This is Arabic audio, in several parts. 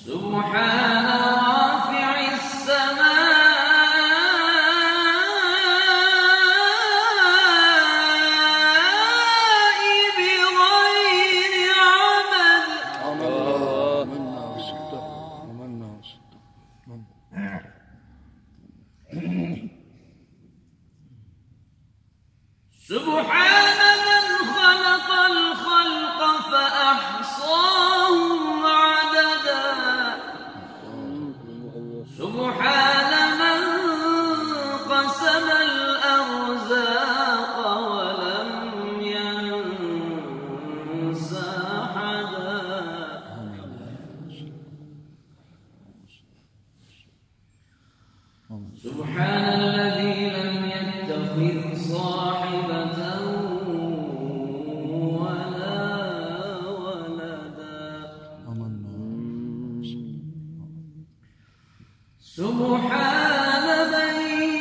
سبحان رافع السماء بغير عمد. سبحان من خلق الخلق فأحصاهم عددا. سبحان من قسم الأرزاق ولم ينس أحدا. سبحان الذي لم يتخذ صاحبة ولا ولدا. سبحان من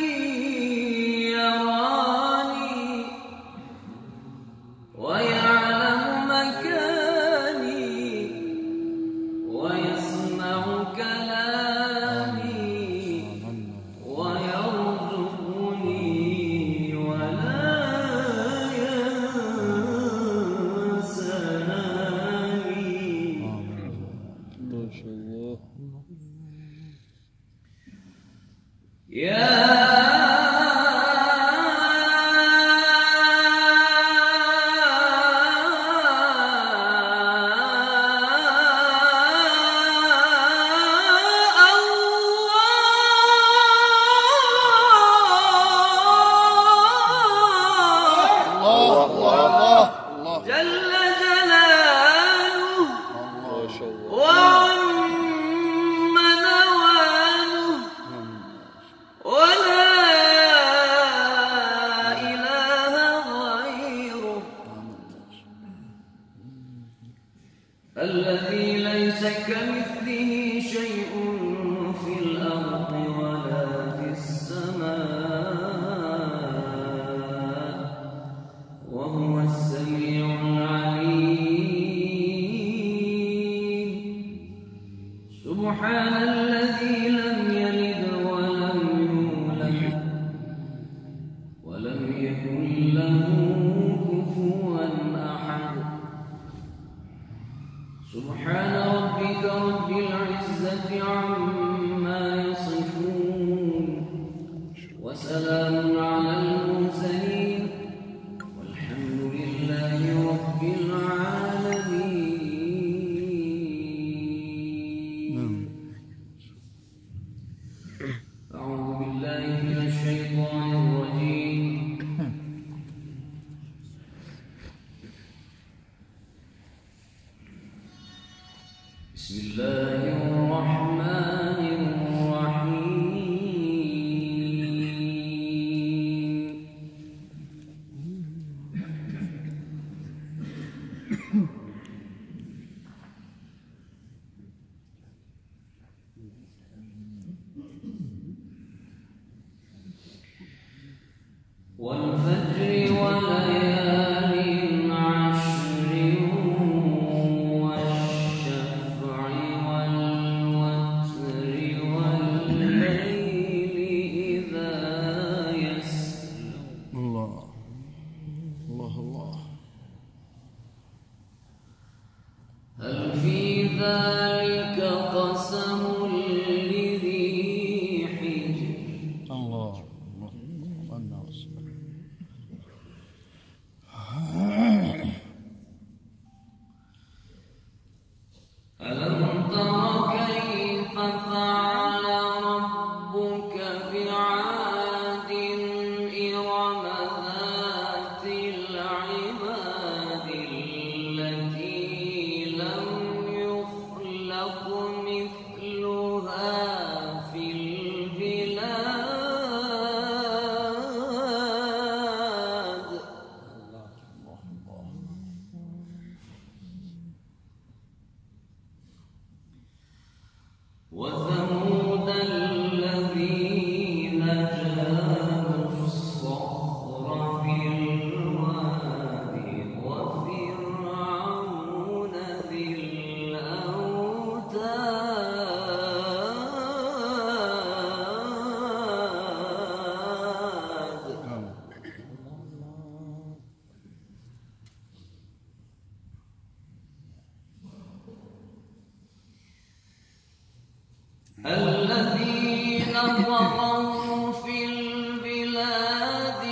يراني ويعلم مكاني ويسمع كلامي ويرزقني ولا ينساني. ما شاء الله. يا جل جلاله وعم نواله ولا إله غيره الذي ليس كمثله شيء في الأرض ولا في السماء وهو السميع العليم. سبحان الذي لم يلد ولم يولد ولم يكن له كفوا أحد. سبحان ربك رب العزة عما يصفون وسلام على المرسلين والحمد لله رب العالمين. أعوذ بالله من الشيطان الرجيم. بسم الله الرحمن الرحيم. والفجر وليال عشر والشفع والوتر والليل إذا يسر. الله الله الله. هل في ذلك قسم لذي حجر. الله الله الناس. ألم تر كيف فعل ربك بعاد إرم ذات العماد التي لم يخلق مثلها في البلاد. وثمود الذين جابوا الصخر بالواد وفرعون ذي الأوتاد. الذين طغوا في البلاد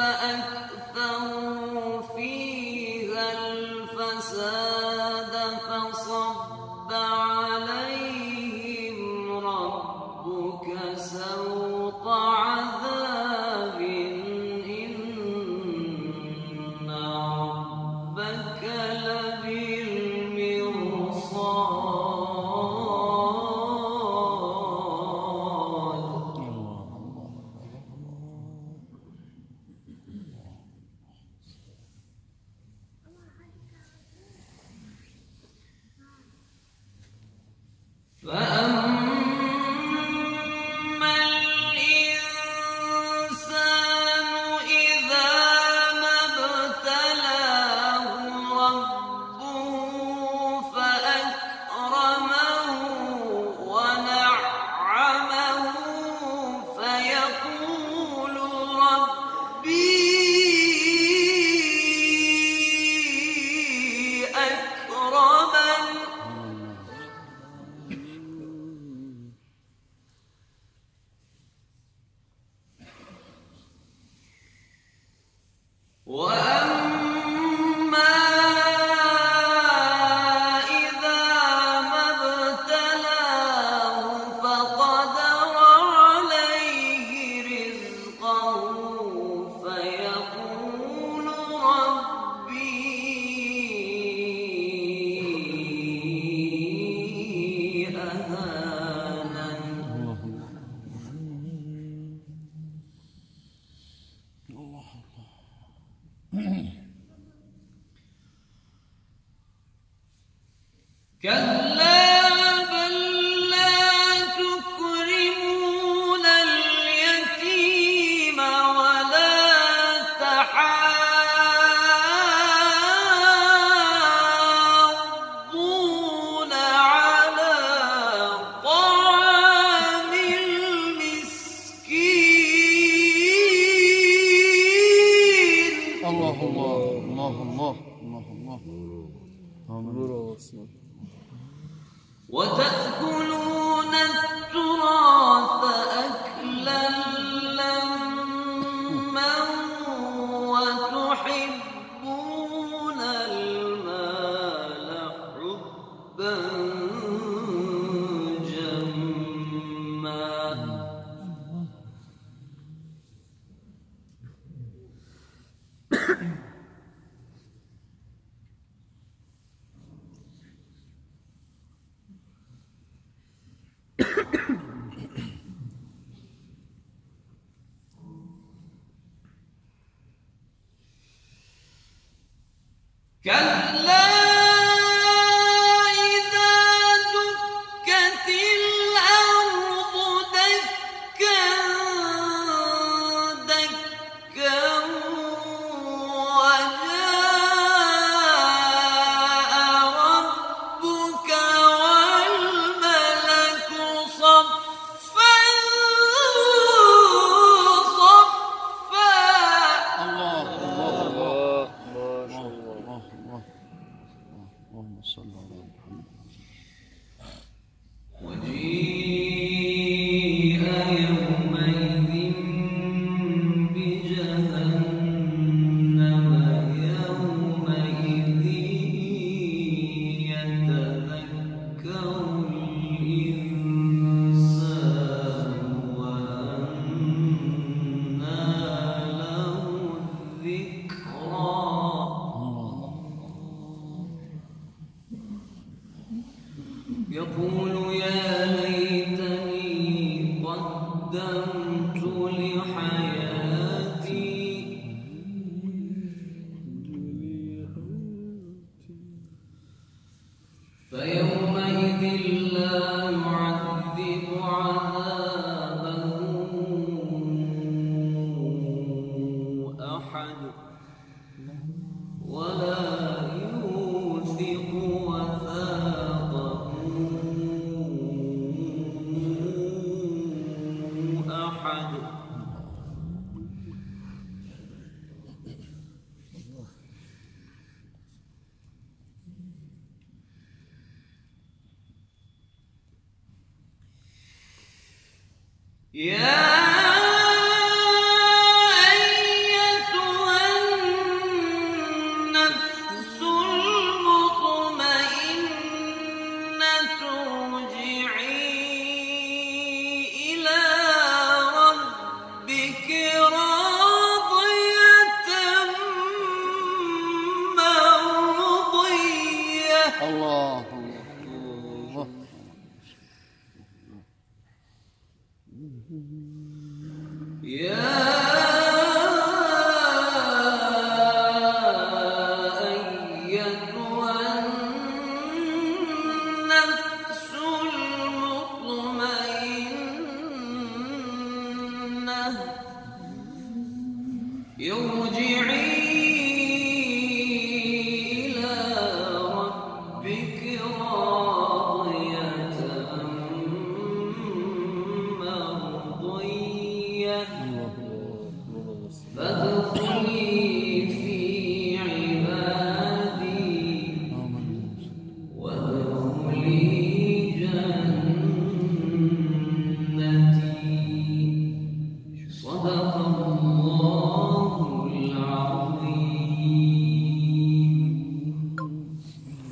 فأكثروا فيها الفساد فصب عليهم ربك سوط عذاب إن ربك فأما الإنسان إذا ما ابتلاه ربه فأكرمه ونعمه فيقول ربي أكرمن وأما إذا ما ابتلاه فقدر عليه رزقه فيقول ربي أهانن كلا بل لا تكرمون اليتيم ولا تحاضون على طعام المسكين الله الله الله الله الله الله آمين. وتأكلون التراث أكلا لما وتحبون المال حبا جما يا أيتها النفس المطمئنة ارجعي إلى ربك راضية مرضية. الله الله الله.